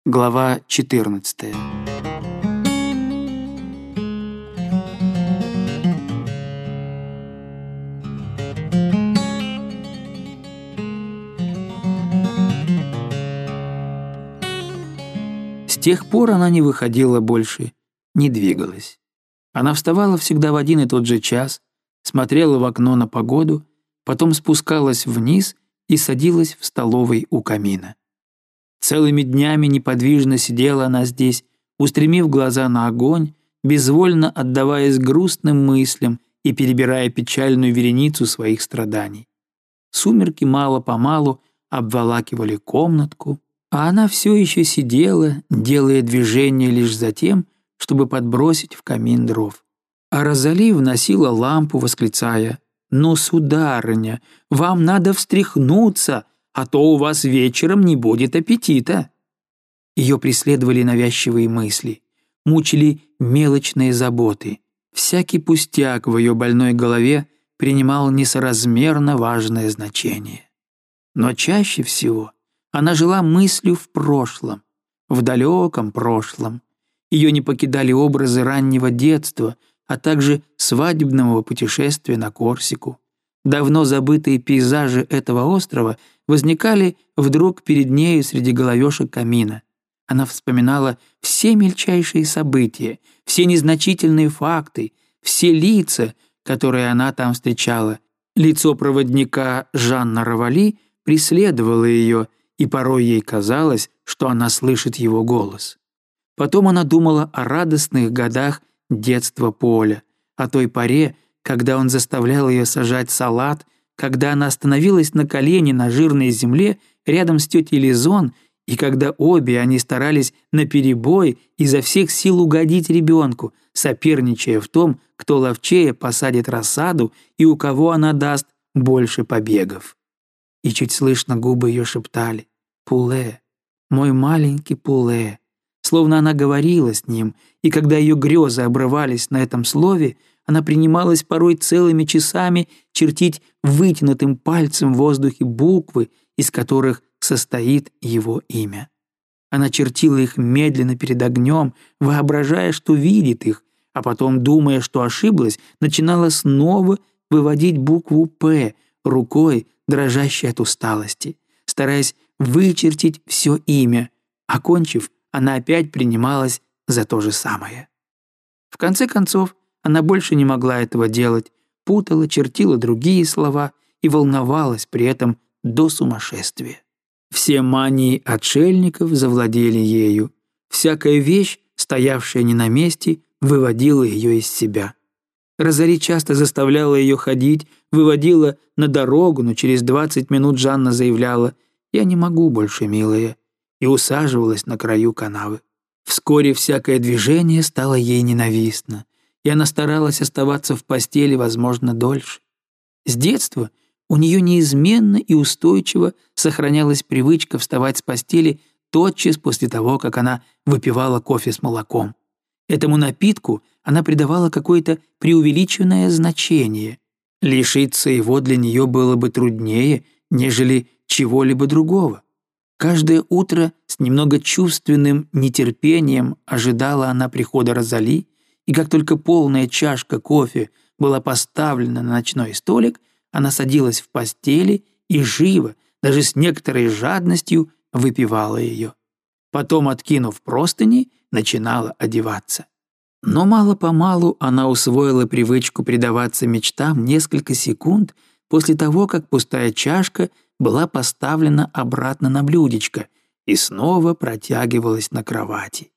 Глава 14. С тех пор она не выходила больше, не двигалась. Она вставала всегда в один и тот же час, смотрела в окно на погоду, потом спускалась вниз и садилась в столовой у камина. Целыми днями неподвижно сидела она здесь, устремив глаза на огонь, безвольно отдаваясь грустным мыслям и перебирая печальную вереницу своих страданий. Сумерки мало-помалу обволакивали комнатку, а она все еще сидела, делая движение лишь за тем, чтобы подбросить в камин дров. А Розали вносила лампу, восклицая: «Ну, сударыня, вам надо встряхнуться, а то у вас вечером не будет аппетита». Ее преследовали навязчивые мысли, мучили мелочные заботы. Всякий пустяк в ее больной голове принимал несоразмерно важное значение. Но чаще всего она жила мыслью в прошлом, в далеком прошлом. Ее не покидали образы раннего детства, а также свадебного путешествия на Корсику. Давно забытые пейзажи этого острова возникали вдруг перед нею среди головешек камина. Она вспоминала все мельчайшие события, все незначительные факты, все лица, которые она там встречала. Лицо проводника Жанна Равали преследовало ее, и порой ей казалось, что она слышит его голос. Потом она думала о радостных годах детства Поля, о той поре, когда он заставлял ее сажать салат, когда она остановилась на колени на жирной земле рядом с тетей Лизон, и когда обе они старались наперебой изо всех сил угодить ребенку, соперничая в том, кто ловчее посадит рассаду и у кого она даст больше побегов. И чуть слышно губы ее шептали: «Пуле, мой маленький Пуле», словно она говорила с ним, и когда ее грезы обрывались на этом слове, она принималась порой целыми часами чертить вытянутым пальцем в воздухе буквы, из которых состоит его имя. Она чертила их медленно перед огнем, воображая, что видит их, а потом, думая, что ошиблась, начинала снова выводить букву «П» рукой, дрожащей от усталости, стараясь вычертить все имя. Окончив, она опять принималась за то же самое. В конце концов, она больше не могла этого делать, путала, чертила другие слова и волновалась при этом до сумасшествия. Все мании отшельников завладели ею. Всякая вещь, стоявшая не на месте, выводила ее из себя. Розали часто заставляла ее ходить, выводила на дорогу, но через 20 минут Жанна заявляла: «Я не могу больше, милая», и усаживалась на краю канавы. Вскоре всякое движение стало ей ненавистно, и она старалась оставаться в постели, возможно, дольше. С детства у нее неизменно и устойчиво сохранялась привычка вставать с постели тотчас после того, как она выпивала кофе с молоком. Этому напитку она придавала какое-то преувеличенное значение. Лишиться его для нее было бы труднее, нежели чего-либо другого. Каждое утро с немного чувственным нетерпением ожидала она прихода Розали, и как только полная чашка кофе была поставлена на ночной столик, она садилась в постели и живо, даже с некоторой жадностью, выпивала ее. Потом, откинув простыни, начинала одеваться. Но мало-помалу она усвоила привычку предаваться мечтам несколько секунд после того, как пустая чашка была поставлена обратно на блюдечко и снова протягивалась на кровати.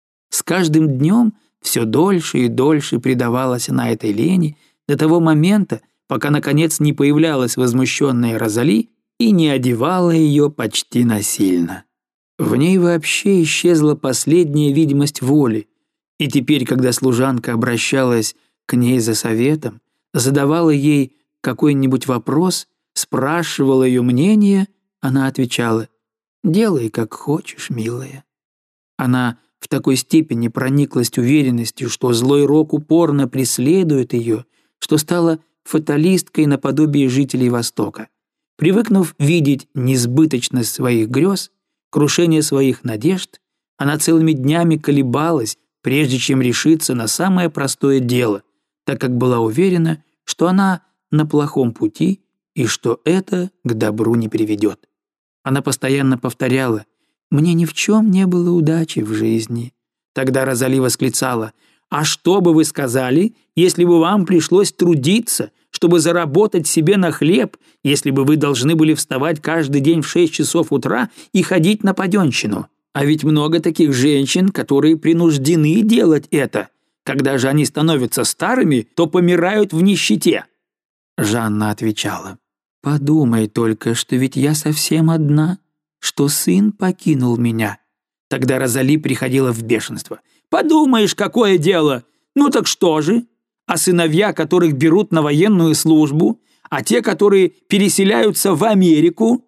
С каждым днем все дольше и дольше предавалась она этой лени до того момента, пока, наконец, не появлялась возмущенная Розали и не одевала ее почти насильно. В ней вообще исчезла последняя видимость воли, и теперь, когда служанка обращалась к ней за советом, задавала ей какой-нибудь вопрос, спрашивала ее мнение, она отвечала: «Делай, как хочешь, милая». Она в такой степени прониклась уверенностью, что злой рок упорно преследует ее, что стала фаталисткой наподобие жителей Востока. Привыкнув видеть несбыточность своих грез, крушение своих надежд, Она целыми днями колебалась, прежде чем решиться на самое простое дело, так как была уверена, что она на плохом пути и что это к добру не приведет. Она постоянно повторяла: «Мне ни в чем не было удачи в жизни». Тогда Розали восклицала: «А что бы вы сказали, если бы вам пришлось трудиться, чтобы заработать себе на хлеб, если бы вы должны были вставать каждый день в 6 часов утра и ходить на паденщину? А ведь много таких женщин, которые принуждены делать это. Когда же они становятся старыми, то помирают в нищете». Жанна отвечала: «Подумай только, что ведь я совсем одна, что сын покинул меня». Тогда Розали приходила в бешенство. «Подумаешь, какое дело! Ну так что же? А сыновья, которых берут на военную службу, а те, которые переселяются в Америку?»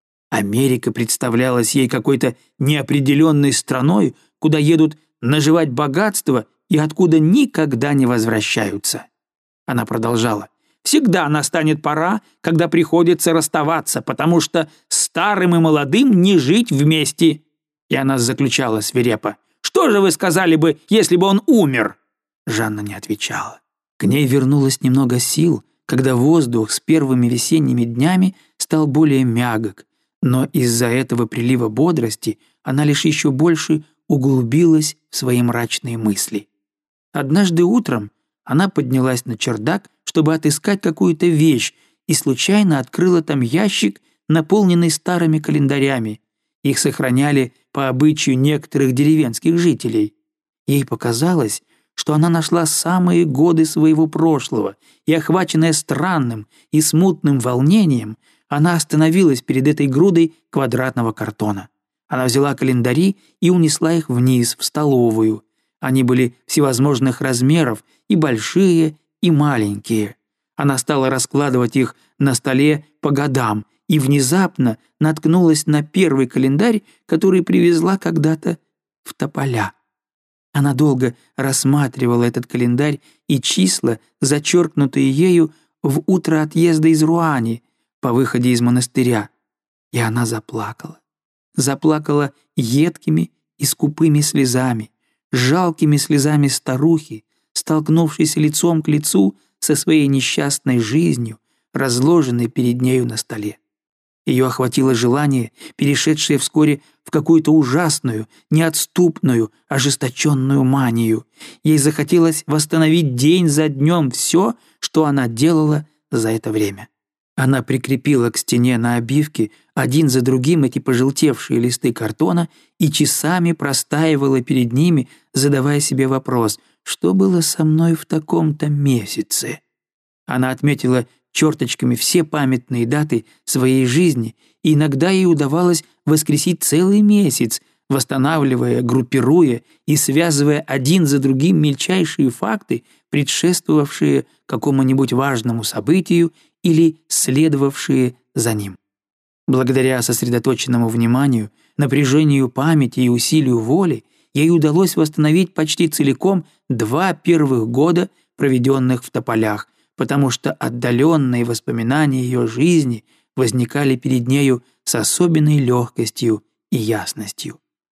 Америка представлялась ей какой-то неопределенной страной, куда едут наживать богатство и откуда никогда не возвращаются. Она продолжала: «Всегда настанет пора, когда приходится расставаться, потому что старым и молодым не жить вместе». И она заключала свирепо: «Что же вы сказали бы, если бы он умер?» Жанна не отвечала. К ней вернулось немного сил, когда воздух с первыми весенними днями стал более мягок, но из-за этого прилива бодрости она лишь еще больше углубилась в свои мрачные мысли. Однажды утром она поднялась на чердак, чтобы отыскать какую-то вещь, и случайно открыла там ящик, наполненный старыми календарями. Их сохраняли по обычаю некоторых деревенских жителей. Ей показалось, что она нашла самые годы своего прошлого, и, охваченная странным и смутным волнением, она остановилась перед этой грудой квадратного картона. Она взяла календари и унесла их вниз, в столовую. Они были всевозможных размеров, и большие, и маленькие. Она стала раскладывать их на столе по годам и внезапно наткнулась на первый календарь, который привезла когда-то в Тополя. Она долго рассматривала этот календарь и числа, зачеркнутые ею в утро отъезда из Руани по выходе из монастыря. И она заплакала. Заплакала едкими и скупыми слезами, жалкими слезами старухи, столкнувшейся лицом к лицу со своей несчастной жизнью, разложенной перед нею на столе. Ее охватило желание, перешедшее вскоре в какую-то ужасную, неотступную, ожесточенную манию. Ей захотелось восстановить день за днем все, что она делала за это время. Она прикрепила к стене на обивке один за другим эти пожелтевшие листы картона и часами простаивала перед ними, задавая себе вопрос: что было со мной в таком-то месяце? Она отметила черточками все памятные даты своей жизни, и иногда ей удавалось воскресить целый месяц, восстанавливая, группируя и связывая один за другим мельчайшие факты, предшествовавшие какому-нибудь важному событию или следовавшие за ним. Благодаря сосредоточенному вниманию, напряжению памяти и усилию воли ей удалось восстановить почти целиком 2 первых года, проведенных в Тополях, потому что отдаленные воспоминания ее жизни возникали перед нею с особенной легкостью и ясностью.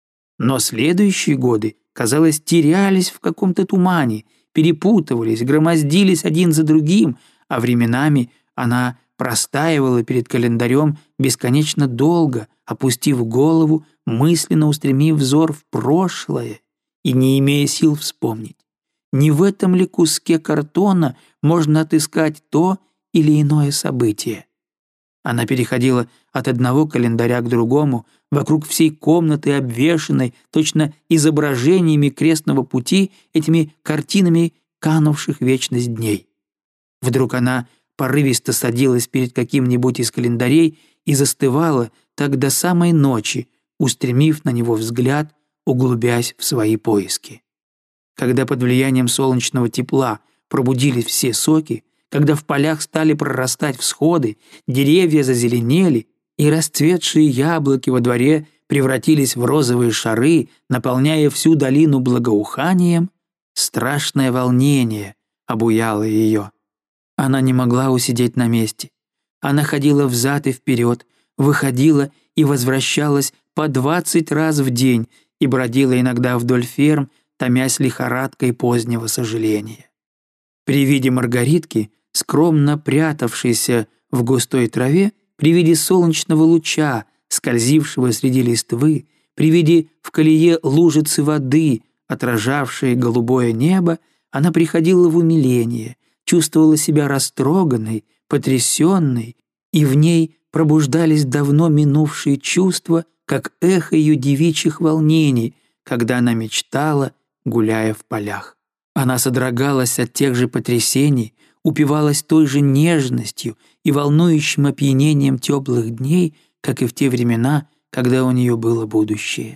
Но следующие годы, казалось, терялись в каком-то тумане, перепутывались, громоздились один за другим, а временами она простаивала перед календарем бесконечно долго, опустив голову, мысленно устремив взор в прошлое и не имея сил вспомнить, не в этом ли куске картона можно отыскать то или иное событие. Она переходила от одного календаря к другому, вокруг всей комнаты обвешанной точно изображениями крестного пути, этими картинами канувших в вечность дней. Вдруг она порывисто садилась перед каким-нибудь из календарей и застывала так до самой ночи, устремив на него взгляд, углубясь в свои поиски. Когда под влиянием солнечного тепла пробудились все соки, когда в полях стали прорастать всходы, деревья зазеленели, и расцветшие яблоки во дворе превратились в розовые шары, наполняя всю долину благоуханием, страшное волнение обуяло ее. Она не могла усидеть на месте. Она ходила взад и вперед, выходила и возвращалась по 20 раз в день, и бродила иногда вдоль ферм, томясь лихорадкой позднего сожаления. При виде Маргаритки, скромно прятавшейся в густой траве, при виде солнечного луча, скользившего среди листвы, при виде в колее лужицы воды, отражавшей голубое небо, она приходила в умиление, чувствовала себя растроганной, потрясенной, и в ней пробуждались давно минувшие чувства, как эхо ее девичьих волнений, когда она мечтала, гуляя в полях. Она содрогалась от тех же потрясений, упивалась той же нежностью и волнующим опьянением теплых дней, как и в те времена, когда у нее было будущее.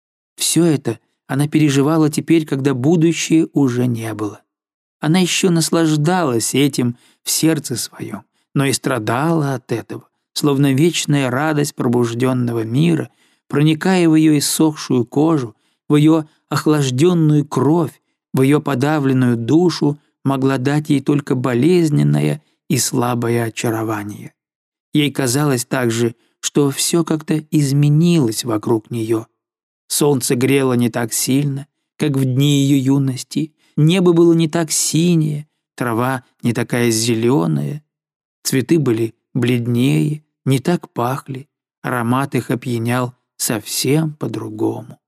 Все это она переживала теперь, когда будущее уже не было. Она еще наслаждалась этим в сердце своем, но и страдала от этого, словно вечная радость пробужденного мира, проникая в ее иссохшую кожу, в ее охлажденную кровь, в ее подавленную душу, могла дать ей только болезненное и слабое очарование. Ей казалось также, что все как-то изменилось вокруг нее. Солнце грело не так сильно, как в дни ее юности, небо было не так синее, трава не такая зеленая, цветы были бледнее, не так пахли, аромат их опьянял совсем по-другому.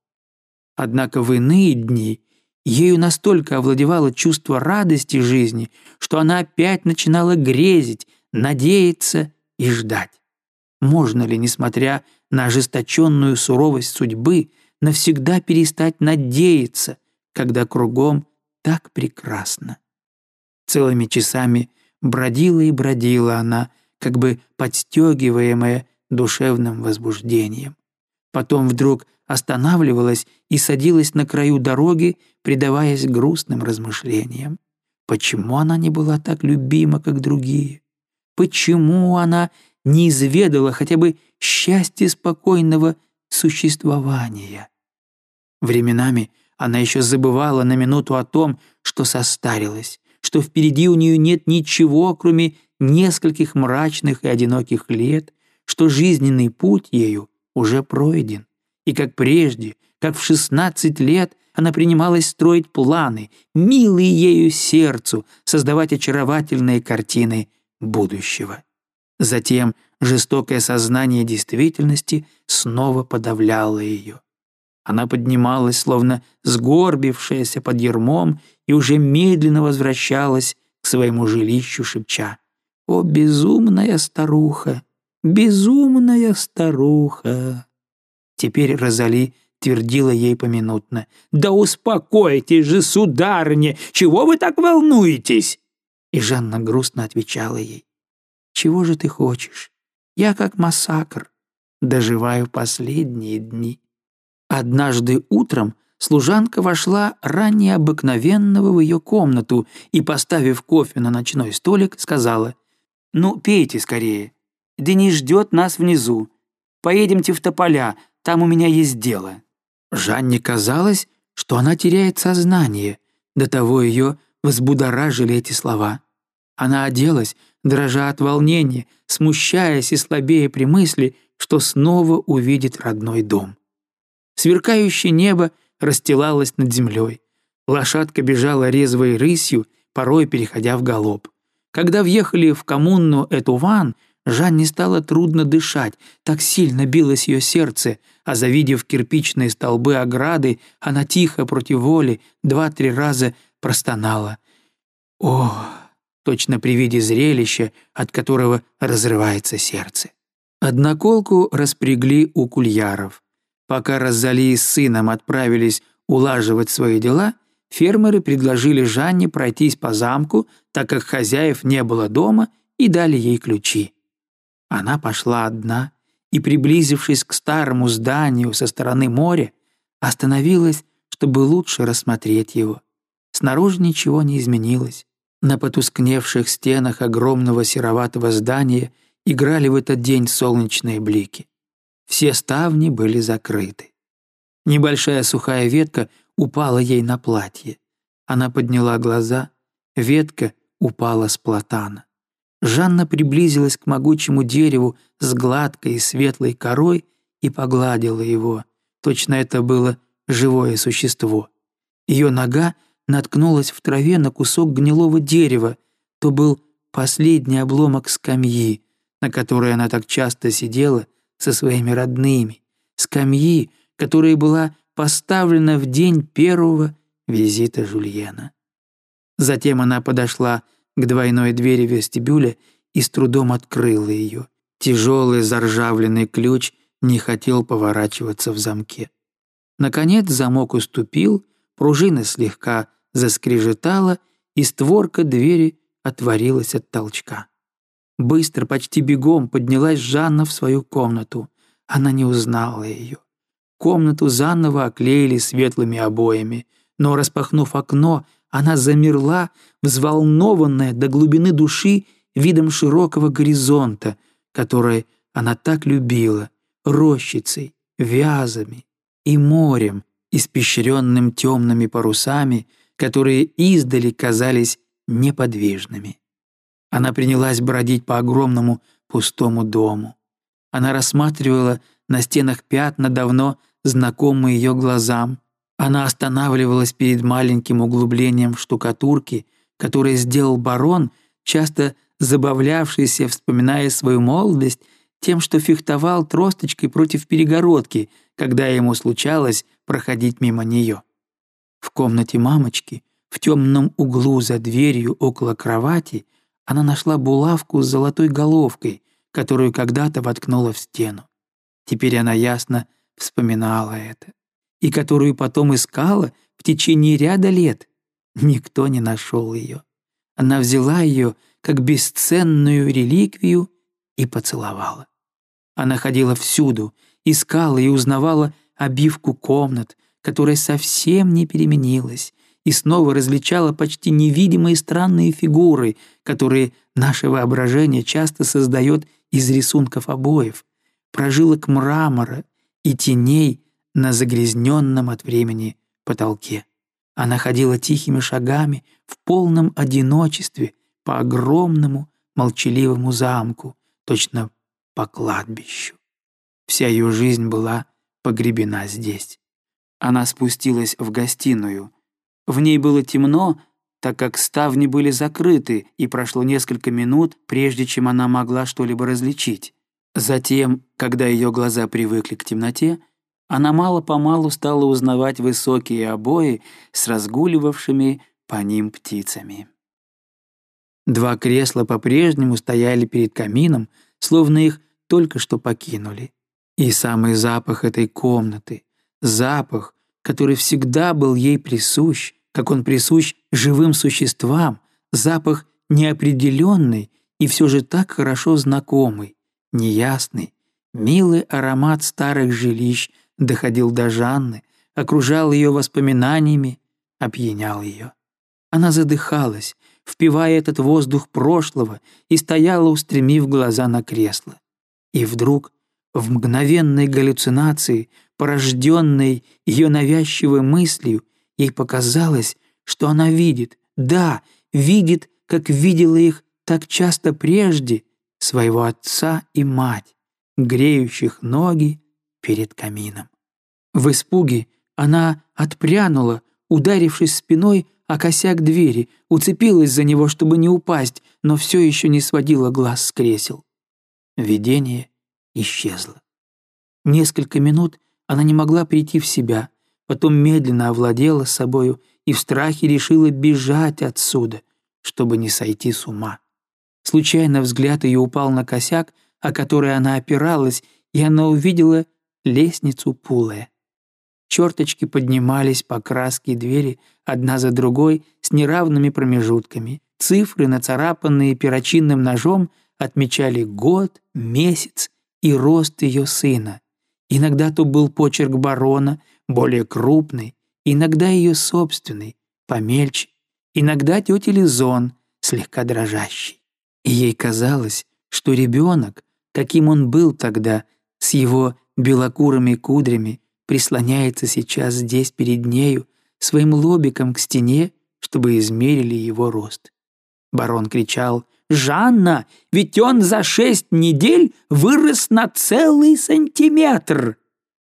Однако в иные дни ею настолько овладевало чувство радости жизни, что она опять начинала грезить, надеяться и ждать. Можно ли, несмотря на ожесточенную суровость судьбы, навсегда перестать надеяться, когда кругом так прекрасно? Целыми часами бродила и бродила она, как бы подстегиваемая душевным возбуждением. Потом вдруг останавливалась и садилась на краю дороги, предаваясь грустным размышлениям. Почему она не была так любима, как другие? Почему она не изведала хотя бы счастья спокойного существования? Временами она еще забывала на минуту о том, что состарилась, что впереди у нее нет ничего, кроме нескольких мрачных и одиноких лет, что жизненный путь ею уже пройден, и как прежде, как в 16 лет, она принималась строить планы, милые ею сердцу, создавать очаровательные картины будущего. Затем жестокое сознание действительности снова подавляло ее. Она поднималась, словно сгорбившаяся под ярмом, и уже медленно возвращалась к своему жилищу, шепча: «О, безумная старуха! Безумная старуха!» Теперь Розали твердила ей поминутно: «Да успокойтесь же, сударыня! Чего вы так волнуетесь?» И Жанна грустно отвечала ей: «Чего же ты хочешь? Я как массакр, доживаю последние дни». Однажды утром служанка вошла ранее обыкновенного в ее комнату и, поставив кофе на ночной столик, сказала: «Ну, пейте скорее. Денис ждет нас внизу. Поедемте в тополя, там у меня есть дело». Жанне казалось, что она теряет сознание, до того ее взбудоражили эти слова. Она оделась, дрожа от волнения, смущаясь и слабея при мысли, что снова увидит родной дом. Сверкающее небо расстилалось над землей. Лошадка бежала резвой рысью, порой переходя в галоп. Когда въехали в коммуну Этуван, Жанне стало трудно дышать, так сильно билось ее сердце, а завидев кирпичные столбы ограды, она тихо, против воли, 2-3 раза простонала: «О!», точно при виде зрелища, от которого разрывается сердце. Одноколку распрягли у кульяров. Пока Розали с сыном отправились улаживать свои дела, фермеры предложили Жанне пройтись по замку, так как хозяев не было дома, и дали ей ключи. Она пошла одна и, приблизившись к старому зданию со стороны моря, остановилась, чтобы лучше рассмотреть его. Снаружи ничего не изменилось. На потускневших стенах огромного сероватого здания играли в этот день солнечные блики. Все ставни были закрыты. Небольшая сухая ветка упала ей на платье. Она подняла глаза, ветка упала с платана. Жанна приблизилась к могучему дереву с гладкой и светлой корой и погладила его. Точно это было живое существо. Ее нога наткнулась в траве на кусок гнилого дерева. То был последний обломок скамьи, на которой она так часто сидела со своими родными, скамьи, которая была поставлена в день первого визита Жульена. Затем она подошла к двойной двери вестибюля и с трудом открыла ее. Тяжелый заржавленный ключ не хотел поворачиваться в замке. Наконец замок уступил, пружина слегка заскрежетала, и створка двери отворилась от толчка. Быстро, почти бегом поднялась Жанна в свою комнату. Она не узнала ее. Комнату заново оклеили светлыми обоями, но, распахнув окно, она замерла, взволнованная до глубины души видом широкого горизонта, который она так любила, рощицей, вязами и морем, испещренным темными парусами, которые издали казались неподвижными. Она принялась бродить по огромному пустому дому. Она рассматривала на стенах пятна, давно знакомые ее глазам. Она останавливалась перед маленьким углублением в штукатурке, которое сделал барон, часто забавлявшийся, вспоминая свою молодость, тем, что фехтовал тросточкой против перегородки, когда ему случалось проходить мимо нее. В комнате мамочки, в темном углу за дверью около кровати, она нашла булавку с золотой головкой, которую когда-то воткнула в стену. Теперь она ясно вспоминала это, и которую потом искала в течение ряда лет. Никто не нашел ее. Она взяла ее как бесценную реликвию и поцеловала. Она ходила всюду, искала и узнавала обивку комнат, которая совсем не переменилась, и снова различала почти невидимые странные фигуры, которые наше воображение часто создает из рисунков обоев, прожилок мрамора и теней на загрязненном от времени потолке. Она ходила тихими шагами в полном одиночестве по огромному молчаливому замку, точно по кладбищу. Вся ее жизнь была погребена здесь. Она спустилась в гостиную. В ней было темно, так как ставни были закрыты, и прошло несколько минут, прежде чем она могла что-либо различить. Затем, когда ее глаза привыкли к темноте, она мало-помалу стала узнавать высокие обои с разгуливавшими по ним птицами. Два кресла по-прежнему стояли перед камином, словно их только что покинули. И самый запах этой комнаты, запах, который всегда был ей присущ, как он присущ живым существам, запах неопределенный и все же так хорошо знакомый, неясный, милый аромат старых жилищ доходил до Жанны, окружал ее воспоминаниями, опьянял ее. Она задыхалась, впивая этот воздух прошлого, и стояла, устремив глаза на кресло. И вдруг, в мгновенной галлюцинации, порожденной ее навязчивой мыслью, ей показалось, что она видит, да, видит, как видела их так часто прежде, своего отца и мать, греющих ноги перед камином. В испуге она отпрянула, ударившись спиной о косяк двери, уцепилась за него, чтобы не упасть, но все еще не сводила глаз с кресел. Видение исчезло. Несколько минут она не могла прийти в себя, потом медленно овладела собою и в страхе решила бежать отсюда, чтобы не сойти с ума. Случайно взгляд ее упал на косяк, о который она опиралась, и она увидела лестницу Пуле. Черточки поднимались по краске двери одна за другой с неравными промежутками. Цифры, нацарапанные перочинным ножом, отмечали год, месяц и рост ее сына. Иногда то был почерк барона, более крупный, иногда ее собственный, помельче, иногда тети Лизон, слегка дрожащий. И ей казалось, что ребенок, каким он был тогда, с его белокурыми кудрями, прислоняется сейчас здесь перед нею, своим лобиком к стене, чтобы измерили его рост. Барон кричал: «Жанна, ведь он за 6 недель вырос на целый сантиметр!»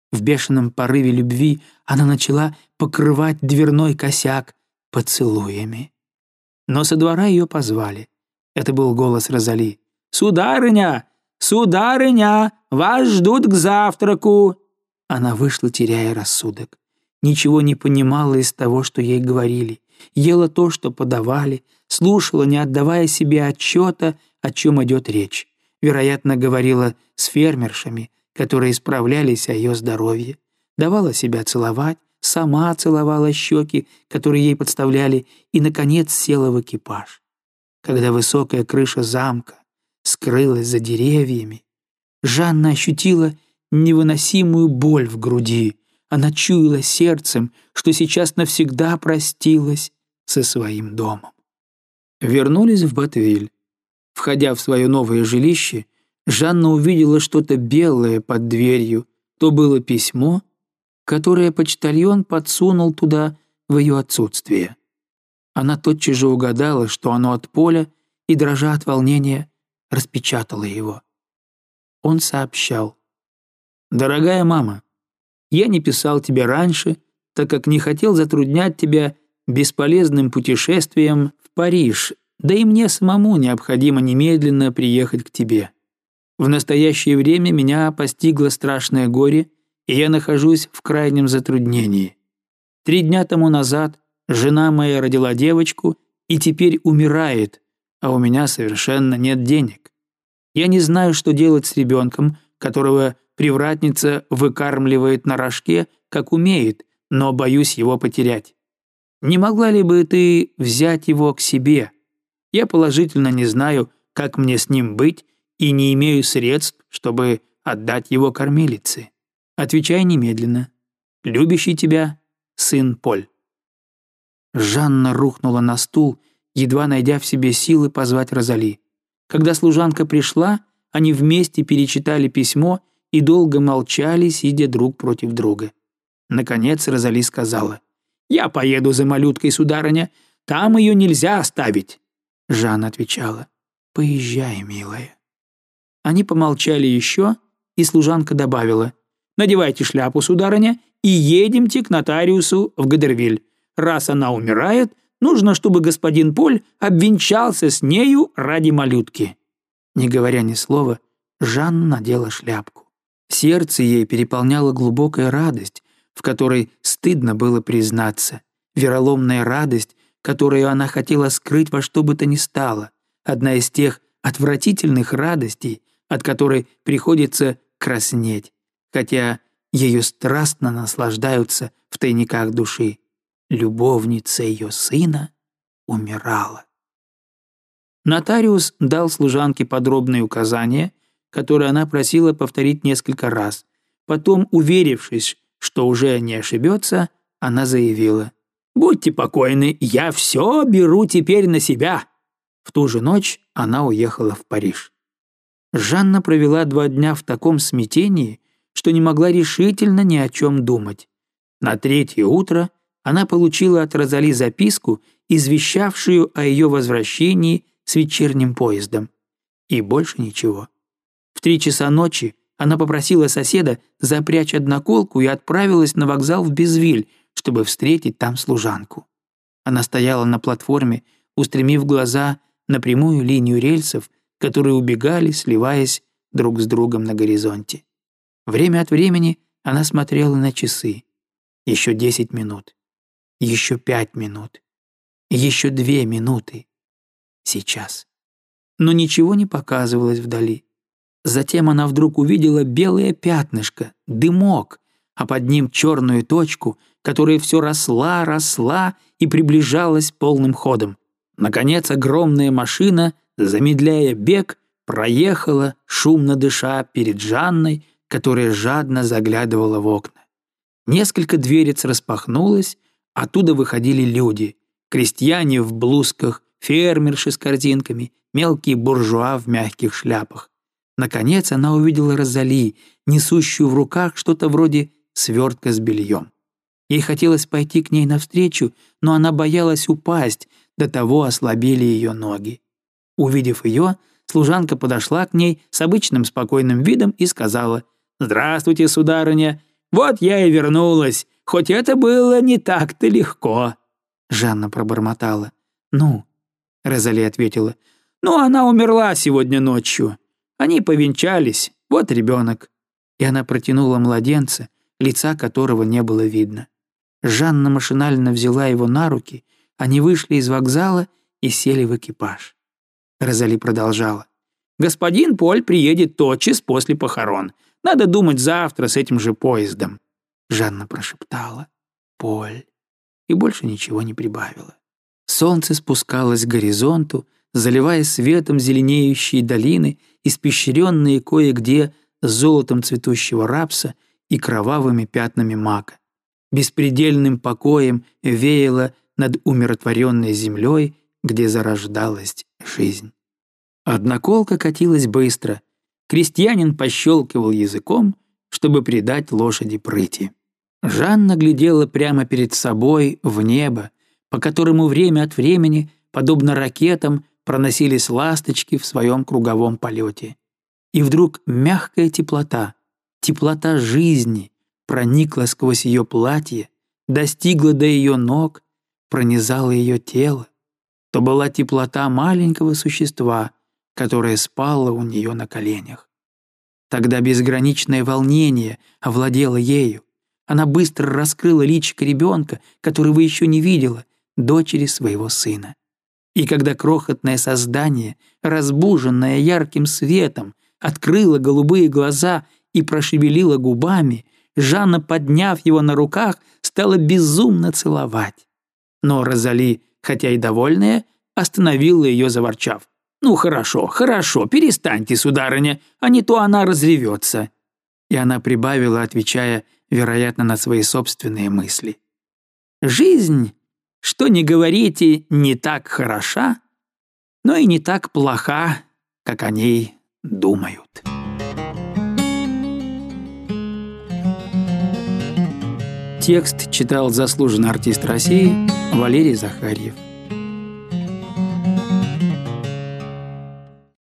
В бешеном порыве любви она начала покрывать дверной косяк поцелуями. Но со двора ее позвали. Это был голос Розали. «Сударыня! Сударыня! Вас ждут к завтраку!» Она вышла, теряя рассудок. Ничего не понимала из того, что ей говорили. Ела то, что подавали, слушала, не отдавая себе отчета, о чем идет речь. Вероятно, говорила с фермершами, которые справлялись о ее здоровье. Давала себя целовать, сама целовала щеки, которые ей подставляли, и, наконец, села в экипаж. Когда высокая крыша замка скрылась за деревьями, Жанна ощутила невыносимую боль в груди. Она чуяла сердцем, что сейчас навсегда простилась со своим домом. Вернулись в Батвиль. Входя в свое новое жилище, Жанна увидела что-то белое под дверью. То было письмо, которое почтальон подсунул туда в ее отсутствие. Она тотчас же угадала, что оно от Поля, и, дрожа от волнения, распечатала его. Он сообщал: «Дорогая мама, я не писал тебе раньше, так как не хотел затруднять тебя бесполезным путешествием в Париж, да и мне самому необходимо немедленно приехать к тебе. В настоящее время меня постигло страшное горе, и я нахожусь в крайнем затруднении. 3 дня тому назад жена моя родила девочку и теперь умирает, а у меня совершенно нет денег. Я не знаю, что делать с ребенком, которого привратница выкармливает на рожке, как умеет, но боюсь его потерять. Не могла ли бы ты взять его к себе? Я положительно не знаю, как мне с ним быть, и не имею средств, чтобы отдать его кормилице. Отвечай немедленно. Любящий тебя сын Поль». Жанна рухнула на стул, едва найдя в себе силы позвать Розали. Когда служанка пришла, они вместе перечитали письмо и долго молчали, сидя друг против друга. Наконец Розали сказала: «Я поеду за малюткой, сударыня, там ее нельзя оставить». Жанна отвечала: «Поезжай, милая». Они помолчали еще, и служанка добавила: «Надевайте шляпу, сударыня, и едемте к нотариусу в Гадервиль. Раз она умирает, нужно, чтобы господин Поль обвенчался с нею ради малютки». Не говоря ни слова, Жанна надела шляпку. Сердце ей переполняла глубокая радость, в которой стыдно было признаться, вероломная радость, которую она хотела скрыть во что бы то ни стало, одна из тех отвратительных радостей, от которой приходится краснеть, хотя ею страстно наслаждаются в тайниках души. Любовница ее сына умирала. Нотариус дал служанке подробные указания, которые она просила повторить несколько раз. Потом, уверившись, что уже не ошибется, она заявила: «Будьте покойны, я все беру теперь на себя». В ту же ночь она уехала в Париж. Жанна провела 2 дня в таком смятении, что не могла решительно ни о чем думать. На 3-е утро она получила от Розали записку, извещавшую о ее возвращении с вечерним поездом. И больше ничего. В 3 часа ночи она попросила соседа запрячь одноколку и отправилась на вокзал в Безвиль, чтобы встретить там служанку. Она стояла на платформе, устремив глаза на прямую линию рельсов, которые убегали, сливаясь друг с другом на горизонте. Время от времени она смотрела на часы. Еще 10 минут. Еще 5 минут. Еще 2 минуты. Сейчас. Но ничего не показывалось вдали. Затем она вдруг увидела белое пятнышко, дымок, а под ним черную точку, которая все росла и приближалась полным ходом. Наконец огромная машина, замедляя бег, проехала, шумно дыша, перед Жанной, которая жадно заглядывала в окна. Несколько дверец распахнулось, оттуда выходили люди, крестьяне в блузках, фермерши с корзинками, мелкие буржуа в мягких шляпах. Наконец она увидела Розали, несущую в руках что-то вроде свертка с бельем. Ей хотелось пойти к ней навстречу, но она боялась упасть, до того ослабели ее ноги. Увидев ее, служанка подошла к ней с обычным спокойным видом и сказала: «Здравствуйте, сударыня, Вот я и вернулась, хоть это было не так-то легко». Жанна пробормотала. «Ну?» — Розали ответила. «Ну, она умерла сегодня ночью. Они повенчались, вот ребенок». И она протянула младенца, лица которого не было видно. Жанна машинально взяла его на руки, они вышли из вокзала и сели в экипаж. Розали продолжала. «Господин Поль приедет тотчас после похорон. Надо думать завтра с этим же поездом». Жанна прошептала «Поль» и больше ничего не прибавила. Солнце спускалось к горизонту, заливая светом зеленеющие долины, испещренные кое-где золотом цветущего рапса и кровавыми пятнами мака. Беспредельным покоем веяло над умиротворенной землей, где зарождалась жизнь. Одноколка катилась быстро. Крестьянин пощелкивал языком, чтобы придать лошади прыти. Жанна глядела прямо перед собой в небо, по которому время от времени, подобно ракетам, проносились ласточки в своем круговом полете. И вдруг мягкая теплота жизни проникла сквозь ее платье, достигла до ее ног, пронизала ее тело. То была теплота маленького существа, которое спало у нее на коленях. Тогда безграничное волнение овладело ею. Она быстро раскрыла личико ребенка, которого еще не видела, дочери своего сына. И когда крохотное создание, разбуженное ярким светом, открыло голубые глаза и прошевелило губами, Жанна, подняв его на руках, стала безумно целовать. Но Розали, хотя и довольная, остановила ее, заворчав. «Ну хорошо, хорошо, перестаньте, сударыня, а не то она разревется». И она прибавила, отвечая, вероятно, на свои собственные мысли. «Жизнь, что ни говорите, не так хороша, но и не так плоха, как о ней думают». Текст читал заслуженный артист России Валерий Захарьев.